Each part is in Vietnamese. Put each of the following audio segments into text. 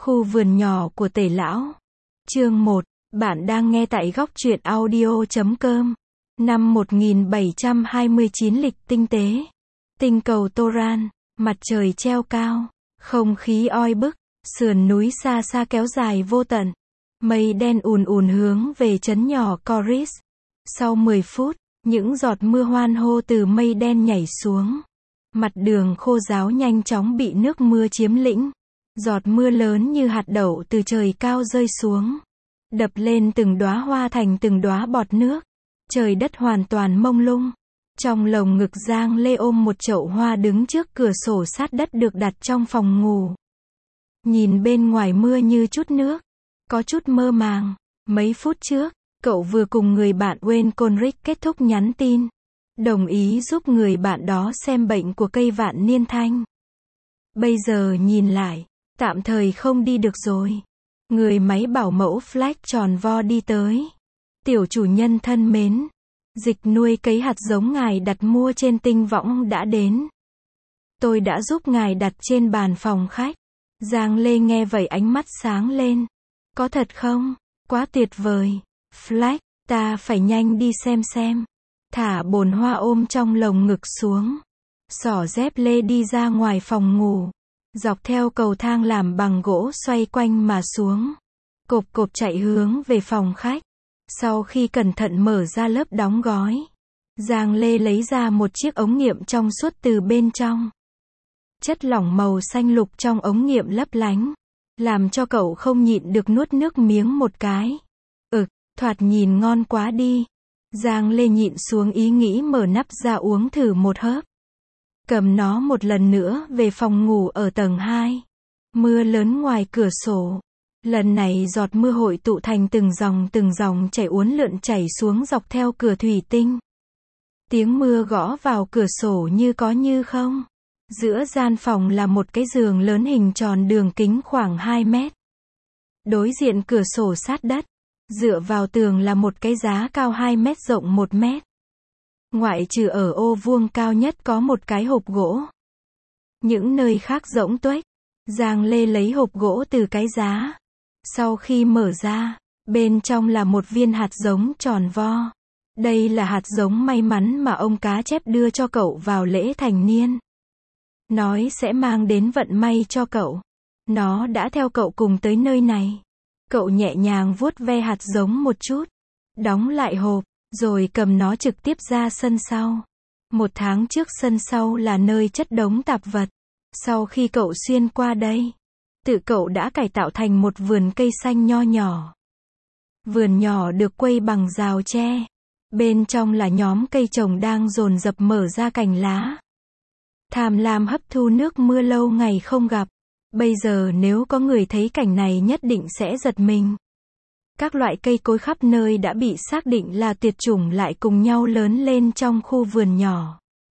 Khu vườn nhỏ của Tể Lão. Chương 1. Bạn đang nghe tại góc truyện audio.com. Năm 1729 lịch tinh tế. Tinh cầu Toran, mặt trời treo cao, không khí oi bức, sườn núi xa xa kéo dài vô tận. Mây đen ùn ùn hướng về trấn nhỏ Coris. Sau 10 phút, những giọt mưa hoan hô từ mây đen nhảy xuống. Mặt đường khô ráo nhanh chóng bị nước mưa chiếm lĩnh. Giọt mưa lớn như hạt đậu từ trời cao rơi xuống, đập lên từng đóa hoa thành từng đóa bọt nước. Trời đất hoàn toàn mông lung. Trong lồng ngực Giang Lê ôm một chậu hoa đứng trước cửa sổ sát đất được đặt trong phòng ngủ. Nhìn bên ngoài mưa như chút nước, có chút mơ màng. Mấy phút trước, cậu vừa cùng người bạn Wayne Conrick kết thúc nhắn tin, đồng ý giúp người bạn đó xem bệnh của cây vạn niên thanh. Bây giờ nhìn lại, tạm thời không đi được rồi. Người máy bảo mẫu Flack tròn vo đi tới. Tiểu chủ nhân thân mến, dịch nuôi cấy hạt giống ngài đặt mua trên tinh võng đã đến. Tôi đã giúp ngài đặt trên bàn phòng khách. Giang Lê nghe vậy ánh mắt sáng lên. Có thật không? Quá tuyệt vời. Flack, ta phải nhanh đi xem. Thả bồn hoa ôm trong lồng ngực xuống. Xỏ dép lê đi ra ngoài phòng ngủ. Dọc theo cầu thang làm bằng gỗ xoay quanh mà xuống. Cộp cộp chạy hướng về phòng khách. Sau khi cẩn thận mở ra lớp đóng gói, Giang Lê lấy ra một chiếc ống nghiệm trong suốt từ bên trong. Chất lỏng màu xanh lục trong ống nghiệm lấp lánh, làm cho cậu không nhịn được nuốt nước miếng một cái. Thoạt nhìn ngon quá đi. Giang Lê nhịn xuống ý nghĩ mở nắp ra uống thử một hớp. Cầm nó một lần nữa về phòng ngủ ở tầng 2. Mưa lớn ngoài cửa sổ. Lần này giọt mưa hội tụ thành từng dòng chảy uốn lượn chảy xuống dọc theo cửa thủy tinh. Tiếng mưa gõ vào cửa sổ như có như không. Giữa gian phòng là một cái giường lớn hình tròn đường kính khoảng 2 mét. Đối diện cửa sổ sát đất, dựa vào tường là một cái giá cao 2 mét rộng 1 mét. Ngoại trừ ở ô vuông cao nhất có một cái hộp gỗ. Những nơi khác rỗng tuếch. Giang Lê lấy hộp gỗ từ cái giá. Sau khi mở ra, bên trong là một viên hạt giống tròn vo. Đây là hạt giống may mắn mà ông cá chép đưa cho cậu vào lễ thành niên. Nói sẽ mang đến vận may cho cậu. Nó đã theo cậu cùng tới nơi này. Cậu nhẹ nhàng vuốt ve hạt giống một chút, đóng lại hộp, rồi cầm nó trực tiếp ra sân sau. 1 tháng trước sân sau là nơi chất đống tạp vật. Sau khi cậu xuyên qua đây, tự cậu đã cải tạo thành một vườn cây xanh nho nhỏ. Vườn nhỏ được quây bằng rào tre. Bên trong là nhóm cây trồng đang dồn dập mở ra cành lá. Tham lam hấp thu nước mưa lâu ngày không gặp. Bây giờ nếu có người thấy cảnh này nhất định sẽ giật mình. Các loại cây cối khắp nơi đã bị xác định là tuyệt chủng lại cùng nhau lớn lên trong khu vườn nhỏ.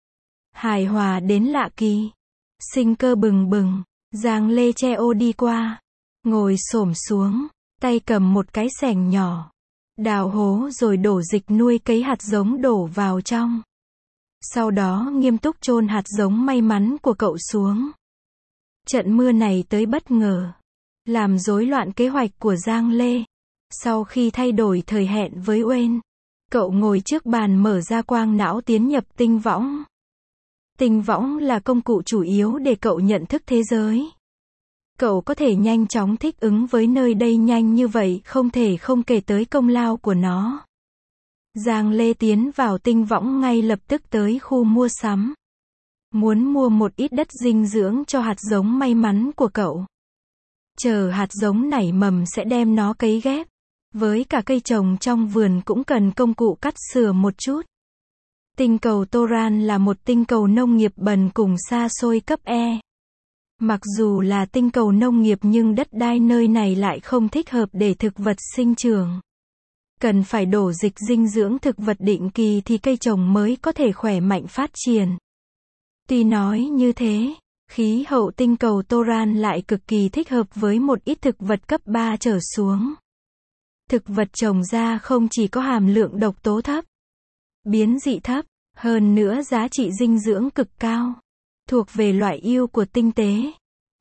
Hài hòa đến lạ kỳ. Sinh cơ bừng bừng. Giang Lê che ô đi qua. Ngồi xổm xuống. Tay cầm một cái xẻng nhỏ. Đào hố rồi đổ dịch nuôi cấy hạt giống đổ vào trong. Sau đó nghiêm túc chôn hạt giống may mắn của cậu xuống. Trận mưa này tới bất ngờ, làm rối loạn kế hoạch của Giang Lê. Sau khi thay đổi thời hẹn với Wayne, cậu ngồi trước bàn mở ra quang não tiến nhập tinh võng. Tinh võng là công cụ chủ yếu để cậu nhận thức thế giới. Cậu có thể nhanh chóng thích ứng với nơi đây nhanh như vậy không thể không kể tới công lao của nó. Giang Lê tiến vào tinh võng ngay lập tức tới khu mua sắm. Muốn mua một ít đất dinh dưỡng cho hạt giống may mắn của cậu. Chờ hạt giống nảy mầm sẽ đem nó cấy ghép. Với cả cây trồng trong vườn cũng cần công cụ cắt sửa một chút. Tinh cầu Toran là một tinh cầu nông nghiệp bần cùng xa xôi cấp E. Mặc dù là tinh cầu nông nghiệp nhưng đất đai nơi này lại không thích hợp để thực vật sinh trưởng. Cần phải đổ dịch dinh dưỡng thực vật định kỳ thì cây trồng mới có thể khỏe mạnh phát triển. Tuy nói như thế, khí hậu tinh cầu Toran lại cực kỳ thích hợp với một ít thực vật cấp 3 trở xuống. Thực vật trồng ra không chỉ có hàm lượng độc tố thấp, biến dị thấp, hơn nữa giá trị dinh dưỡng cực cao. Thuộc về loại ưu của tinh tế.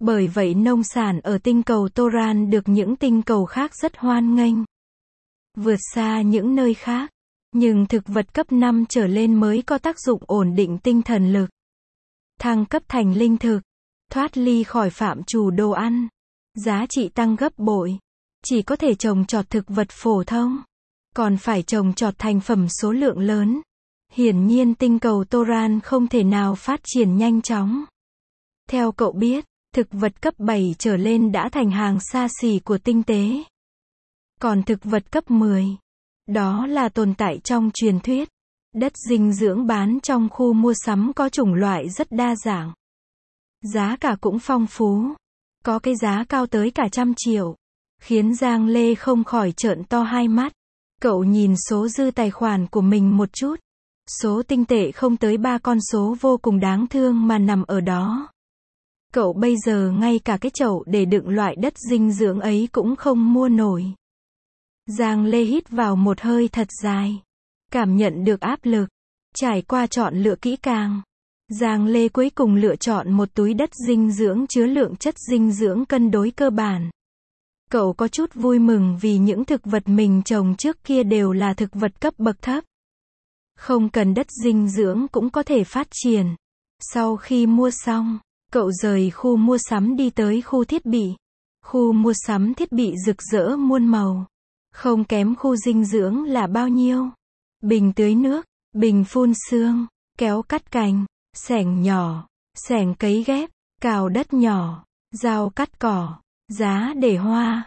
Bởi vậy nông sản ở tinh cầu Toran được những tinh cầu khác rất hoan nghênh. Vượt xa những nơi khác. Nhưng thực vật cấp 5 trở lên mới có tác dụng ổn định tinh thần lực. Thăng cấp thành linh thực. Thoát ly khỏi phạm trù đồ ăn. Giá trị tăng gấp bội. Chỉ có thể trồng trọt thực vật phổ thông. Còn phải trồng trọt thành phẩm số lượng lớn. Hiển nhiên tinh cầu Toran không thể nào phát triển nhanh chóng. Theo cậu biết, thực vật cấp 7 trở lên đã thành hàng xa xỉ của tinh tế. Còn thực vật cấp 10, đó là tồn tại trong truyền thuyết. Đất dinh dưỡng bán trong khu mua sắm có chủng loại rất đa dạng. Giá cả cũng phong phú. Có cái giá cao tới cả 100 triệu. Khiến Giang Lê không khỏi trợn to hai mắt. Cậu nhìn số dư tài khoản của mình một chút. Số tinh tệ không tới 3 con số vô cùng đáng thương mà nằm ở đó. Cậu bây giờ ngay cả cái chậu để đựng loại đất dinh dưỡng ấy cũng không mua nổi. Giang Lê hít vào một hơi thật dài. Cảm nhận được áp lực. Trải qua chọn lựa kỹ càng. Giang Lê cuối cùng lựa chọn một túi đất dinh dưỡng chứa lượng chất dinh dưỡng cân đối cơ bản. Cậu có chút vui mừng vì những thực vật mình trồng trước kia đều là thực vật cấp bậc thấp. Không cần đất dinh dưỡng cũng có thể phát triển. Sau khi mua xong, cậu rời khu mua sắm đi tới khu thiết bị. Khu mua sắm thiết bị rực rỡ muôn màu. Không kém khu dinh dưỡng là bao nhiêu. Bình tưới nước, bình phun sương, kéo cắt cành, xẻng nhỏ, xẻng cấy ghép, cào đất nhỏ, dao cắt cỏ, giá để hoa,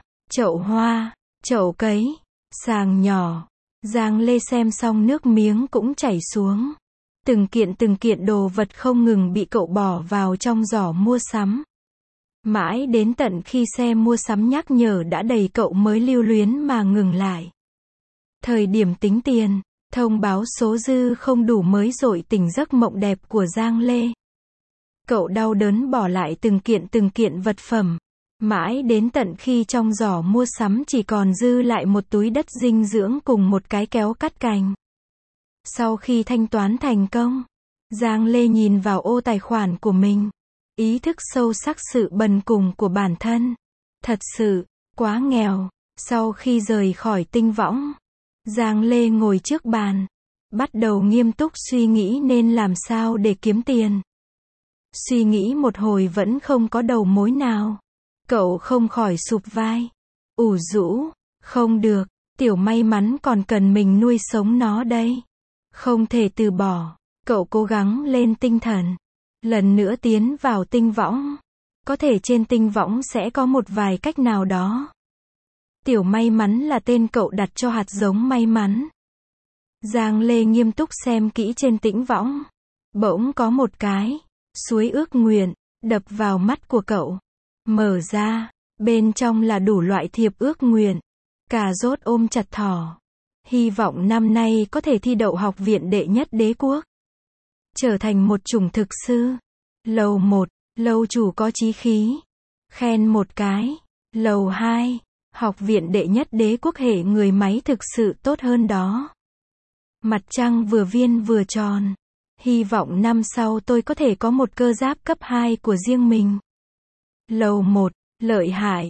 chậu cấy, sàng nhỏ. Giang Lê xem xong nước miếng cũng chảy xuống. Từng kiện đồ vật không ngừng bị cậu bỏ vào trong giỏ mua sắm. Mãi đến tận khi xe mua sắm nhắc nhở đã đầy cậu mới lưu luyến mà ngừng lại. Thời điểm tính tiền, thông báo số dư không đủ mới dội tỉnh giấc mộng đẹp của Giang Lê. Cậu đau đớn bỏ lại từng kiện vật phẩm. Mãi đến tận khi trong giỏ mua sắm chỉ còn dư lại một túi đất dinh dưỡng cùng một cái kéo cắt cành. Sau khi thanh toán thành công, Giang Lê nhìn vào ô tài khoản của mình. Ý thức sâu sắc sự bần cùng của bản thân. Thật sự, quá nghèo. Sau khi rời khỏi tinh võng, Giang Lê ngồi trước bàn. Bắt đầu nghiêm túc suy nghĩ nên làm sao để kiếm tiền. Suy nghĩ một hồi vẫn không có đầu mối nào. Cậu không khỏi sụp vai. Ủ rũ. Không được, tiểu may mắn còn cần mình nuôi sống nó đây. Không thể từ bỏ. Cậu cố gắng lên tinh thần. Lần nữa tiến vào tinh võng. Có thể trên tinh võng sẽ có một vài cách nào đó. Tiểu may mắn là tên cậu đặt cho hạt giống may mắn. Giang Lê nghiêm túc xem kỹ trên tĩnh võng. Bỗng có một cái suối ước nguyện đập vào mắt của cậu. Mở ra, bên trong là đủ loại thiệp ước nguyện. Cà rốt ôm chặt thỏ. Hy vọng năm nay có thể thi đậu học viện đệ nhất đế quốc. Trở thành một chủng thực sư. Lầu 1, lâu chủ có chí khí. Khen một cái. Lầu 2, học viện đệ nhất đế quốc hệ người máy thực sự tốt hơn đó. Mặt trăng vừa viên vừa tròn. Hy vọng năm sau tôi có thể có một cơ giáp cấp 2 của riêng mình. Lầu 1, lợi hại.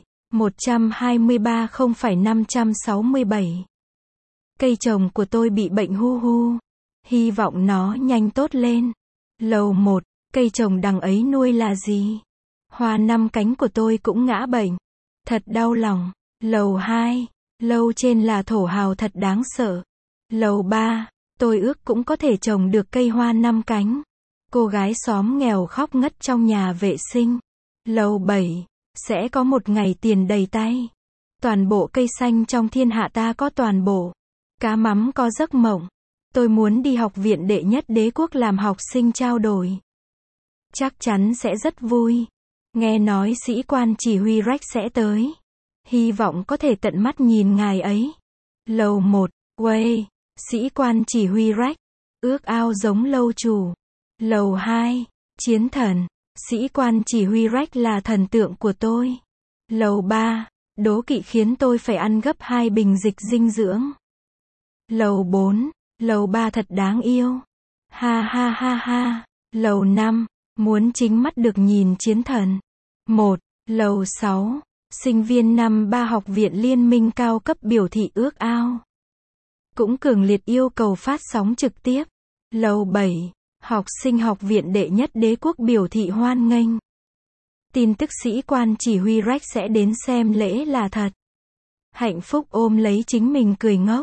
123 không phải 567. Cây trồng của tôi bị bệnh hu hu. Hy vọng nó nhanh tốt lên. Lầu 1, cây trồng đằng ấy nuôi là gì? Hoa 5 cánh của tôi cũng ngã bệnh. Thật đau lòng. Lầu 2, lầu trên là thổ hào thật đáng sợ. Lầu 3, tôi ước cũng có thể trồng được cây hoa 5 cánh. Cô gái xóm nghèo khóc ngất trong nhà vệ sinh. Lầu 7, sẽ có một ngày tiền đầy tay. Toàn bộ cây xanh trong thiên hạ ta có toàn bộ. Cá mắm có giấc mộng. Tôi muốn đi học viện đệ nhất đế quốc làm học sinh trao đổi. Chắc chắn sẽ rất vui. Nghe nói sĩ quan chỉ huy Rex sẽ tới. Hy vọng có thể tận mắt nhìn ngài ấy. Lầu 1, Way, sĩ quan chỉ huy Rex. Ước ao giống lâu chủ. Lầu 2, chiến thần. Sĩ quan chỉ huy Rex là thần tượng của tôi. Lầu 3, đố kỵ khiến tôi phải ăn gấp 2 bình dịch dinh dưỡng. Lầu 4, lầu 3 thật đáng yêu. Ha ha ha ha. Lầu 5, muốn chính mắt được nhìn chiến thần. 1. Lầu 6. Sinh viên năm 3 Học viện Liên minh cao cấp biểu thị ước ao. Cũng cường liệt yêu cầu phát sóng trực tiếp. Lầu 7. Học sinh Học viện đệ nhất Đế quốc biểu thị hoan nghênh. Tin tức sĩ quan chỉ huy Rex sẽ đến xem lễ là thật. Hạnh phúc ôm lấy chính mình cười ngốc.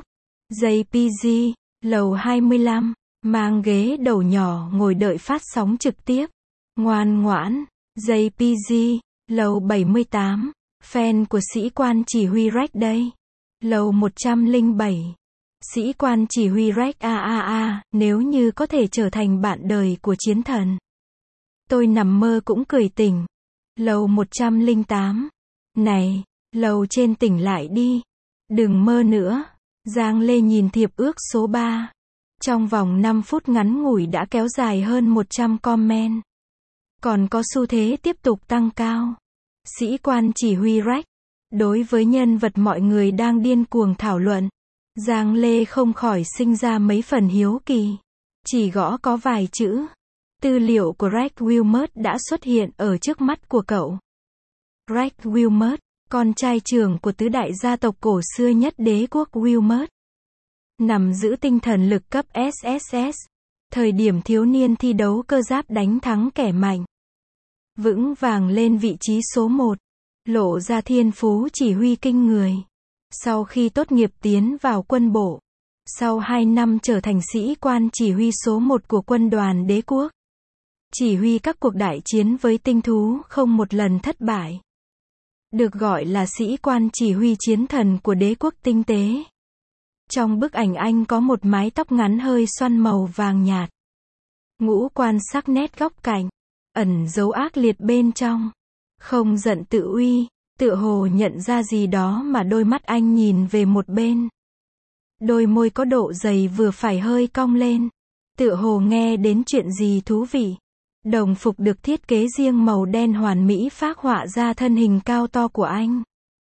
JPG. Lầu 25. Mang ghế đầu nhỏ ngồi đợi phát sóng trực tiếp. Ngoan ngoãn. JPG. Lầu 78. Fan của sĩ quan chỉ huy Rex đây. Lầu 107. Sĩ quan chỉ huy Rex nếu như có thể trở thành bạn đời của chiến thần. Tôi nằm mơ cũng cười tỉnh. Lầu 108. Này, lầu trên tỉnh lại đi. Đừng mơ nữa. Giang Lê nhìn thiệp ước số 3. Trong vòng 5 phút ngắn ngủi đã kéo dài hơn 100 comment. Còn có xu thế tiếp tục tăng cao. Sĩ quan chỉ huy Rex. Đối với nhân vật mọi người đang điên cuồng thảo luận, Giang Lê không khỏi sinh ra mấy phần hiếu kỳ. Chỉ gõ có vài chữ. Tư liệu của Rex Wilmot đã xuất hiện ở trước mắt của cậu. Rex Wilmot, con trai trưởng của tứ đại gia tộc cổ xưa nhất Đế quốc Wilmot. Nằm giữ tinh thần lực cấp SSS. Thời điểm thiếu niên thi đấu cơ giáp đánh thắng kẻ mạnh. Vững vàng lên vị trí số 1. Lộ ra thiên phú chỉ huy kinh người. Sau khi tốt nghiệp tiến vào quân bộ. Sau 2 năm trở thành sĩ quan chỉ huy số 1 của quân đoàn đế quốc. Chỉ huy các cuộc đại chiến với tinh thú không một lần thất bại. Được gọi là sĩ quan chỉ huy chiến thần của đế quốc tinh tế. Trong bức ảnh anh có một mái tóc ngắn hơi xoăn màu vàng nhạt. Ngũ quan sắc nét góc cạnh. Ẩn dấu ác liệt bên trong. Không giận tự uy. Tựa hồ nhận ra gì đó mà đôi mắt anh nhìn về một bên. Đôi môi có độ dày vừa phải hơi cong lên. Tựa hồ nghe đến chuyện gì thú vị. Đồng phục được thiết kế riêng màu đen hoàn mỹ phác họa ra thân hình cao to của anh.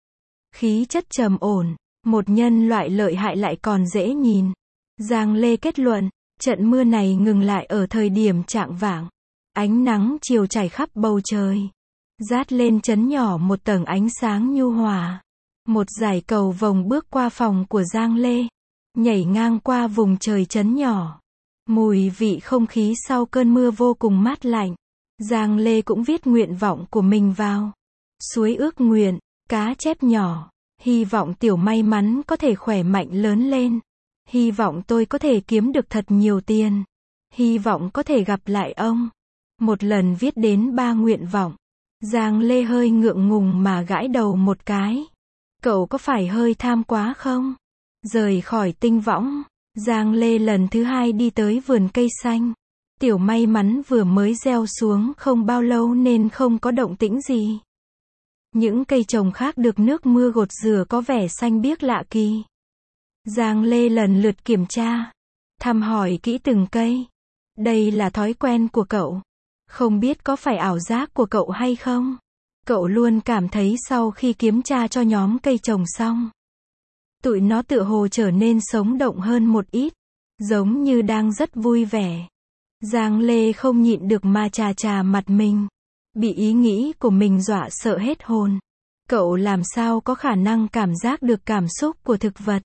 Khí chất trầm ổn. Một nhân loại lợi hại lại còn dễ nhìn. Giang Lê kết luận, trận mưa này ngừng lại ở thời điểm chạng vạng. Ánh nắng chiều trải khắp bầu trời. Dát lên chấn nhỏ một tầng ánh sáng nhu hòa. Một dải cầu vồng bước qua phòng của Giang Lê. Nhảy ngang qua vùng trời chấn nhỏ. Mùi vị không khí sau cơn mưa vô cùng mát lạnh. Giang Lê cũng viết nguyện vọng của mình vào. Suối ước nguyện, cá chép nhỏ. Hy vọng tiểu may mắn có thể khỏe mạnh lớn lên. Hy vọng tôi có thể kiếm được thật nhiều tiền. Hy vọng có thể gặp lại ông. Một lần viết đến 3 nguyện vọng. Giang Lê hơi ngượng ngùng mà gãi đầu một cái. Cậu có phải hơi tham quá không? Rời khỏi tinh võng, Giang Lê lần thứ 2 đi tới vườn cây xanh. Tiểu may mắn vừa mới gieo xuống không bao lâu nên không có động tĩnh gì. Những cây trồng khác được nước mưa gột rửa có vẻ xanh biếc lạ kỳ. Giang Lê lần lượt kiểm tra, thăm hỏi kỹ từng cây. Đây là thói quen của cậu. Không biết có phải ảo giác của cậu hay không? Cậu luôn cảm thấy sau khi kiểm tra cho nhóm cây trồng xong, tụi nó tựa hồ trở nên sống động hơn một ít, giống như đang rất vui vẻ. Giang Lê không nhịn được mà chà chà mặt mình, bị ý nghĩ của mình dọa sợ hết hồn. Cậu làm sao có khả năng cảm giác được cảm xúc của thực vật?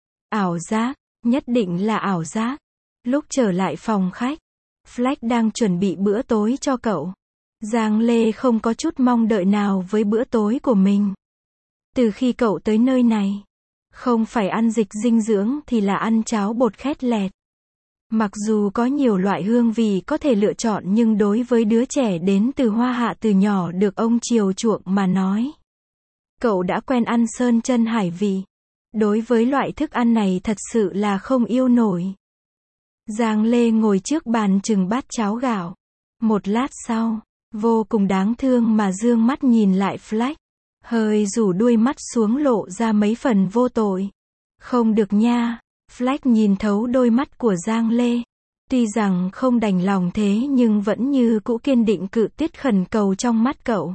Ảo giác, nhất định là ảo giác. Lúc trở lại phòng khách, Fleck đang chuẩn bị bữa tối cho cậu. Giang Lê không có chút mong đợi nào với bữa tối của mình. Từ khi cậu tới nơi này, không phải ăn dịch dinh dưỡng thì là ăn cháo bột khét lẹt. Mặc dù có nhiều loại hương vị có thể lựa chọn nhưng đối với đứa trẻ đến từ Hoa Hạ từ nhỏ được ông chiều chuộng mà nói, cậu đã quen ăn sơn chân hải vị. Đối với loại thức ăn này thật sự là không yêu nổi. Giang Lê ngồi trước bàn chừng bát cháo gạo. Một lát sau, vô cùng đáng thương mà dương mắt nhìn lại Fleck. Hơi rủ đuôi mắt xuống lộ ra mấy phần vô tội. Không được nha. Fleck nhìn thấu đôi mắt của Giang Lê. Tuy rằng không đành lòng thế nhưng vẫn như cũ kiên định cự tuyệt khẩn cầu trong mắt cậu.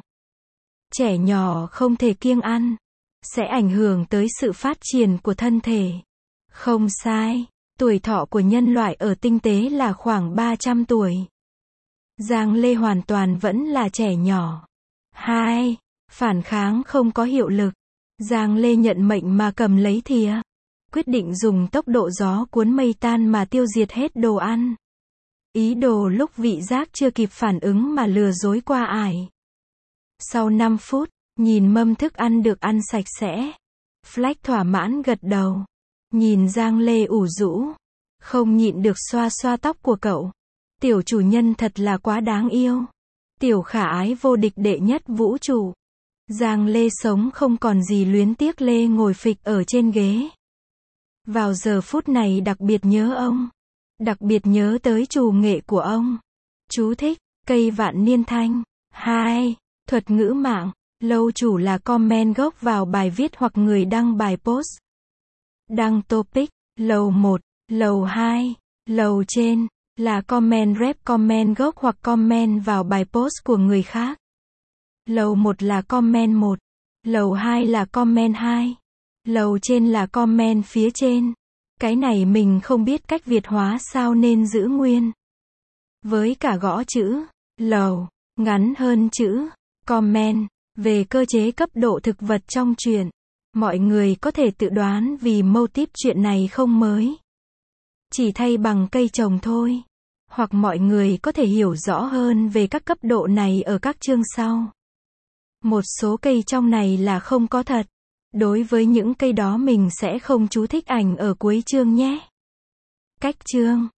Trẻ nhỏ không thể kiêng ăn. Sẽ ảnh hưởng tới sự phát triển của thân thể. Không sai. Tuổi thọ của nhân loại ở tinh tế là khoảng 300 tuổi. Giang Lê hoàn toàn vẫn là trẻ nhỏ. 2. Phản kháng không có hiệu lực. Giang Lê nhận mệnh mà cầm lấy thìa. Quyết định dùng tốc độ gió cuốn mây tan mà tiêu diệt hết đồ ăn. Ý đồ lúc vị giác chưa kịp phản ứng mà lừa dối qua ải. Sau 5 phút, nhìn mâm thức ăn được ăn sạch sẽ. Fleck thỏa mãn gật đầu. Nhìn Giang Lê ủ rũ. Không nhịn được xoa xoa tóc của cậu. Tiểu chủ nhân thật là quá đáng yêu. Tiểu khả ái vô địch đệ nhất vũ trụ. Giang Lê sống không còn gì luyến tiếc Lê ngồi phịch ở trên ghế. Vào giờ phút này đặc biệt nhớ ông. Đặc biệt nhớ tới chủ nghệ của ông. Chú thích, cây vạn niên thanh. 2. Thuật ngữ mạng. Lâu chủ là comment gốc vào bài viết hoặc người đăng bài post. Đăng topic, lầu 1, lầu 2, lầu trên, là comment rep comment gốc hoặc comment vào bài post của người khác. Lầu 1 là comment 1, lầu 2 là comment 2, lầu trên là comment phía trên. Cái này mình không biết cách Việt hóa sao nên giữ nguyên. Với cả gõ chữ, lầu, ngắn hơn chữ, comment. Về cơ chế cấp độ thực vật trong truyện, mọi người có thể tự đoán vì mô típ chuyện này không mới. Chỉ thay bằng cây trồng thôi. Hoặc mọi người có thể hiểu rõ hơn về các cấp độ này ở các chương sau. Một số cây trong này là không có thật. Đối với những cây đó mình sẽ không chú thích ảnh ở cuối chương nhé. Cách chương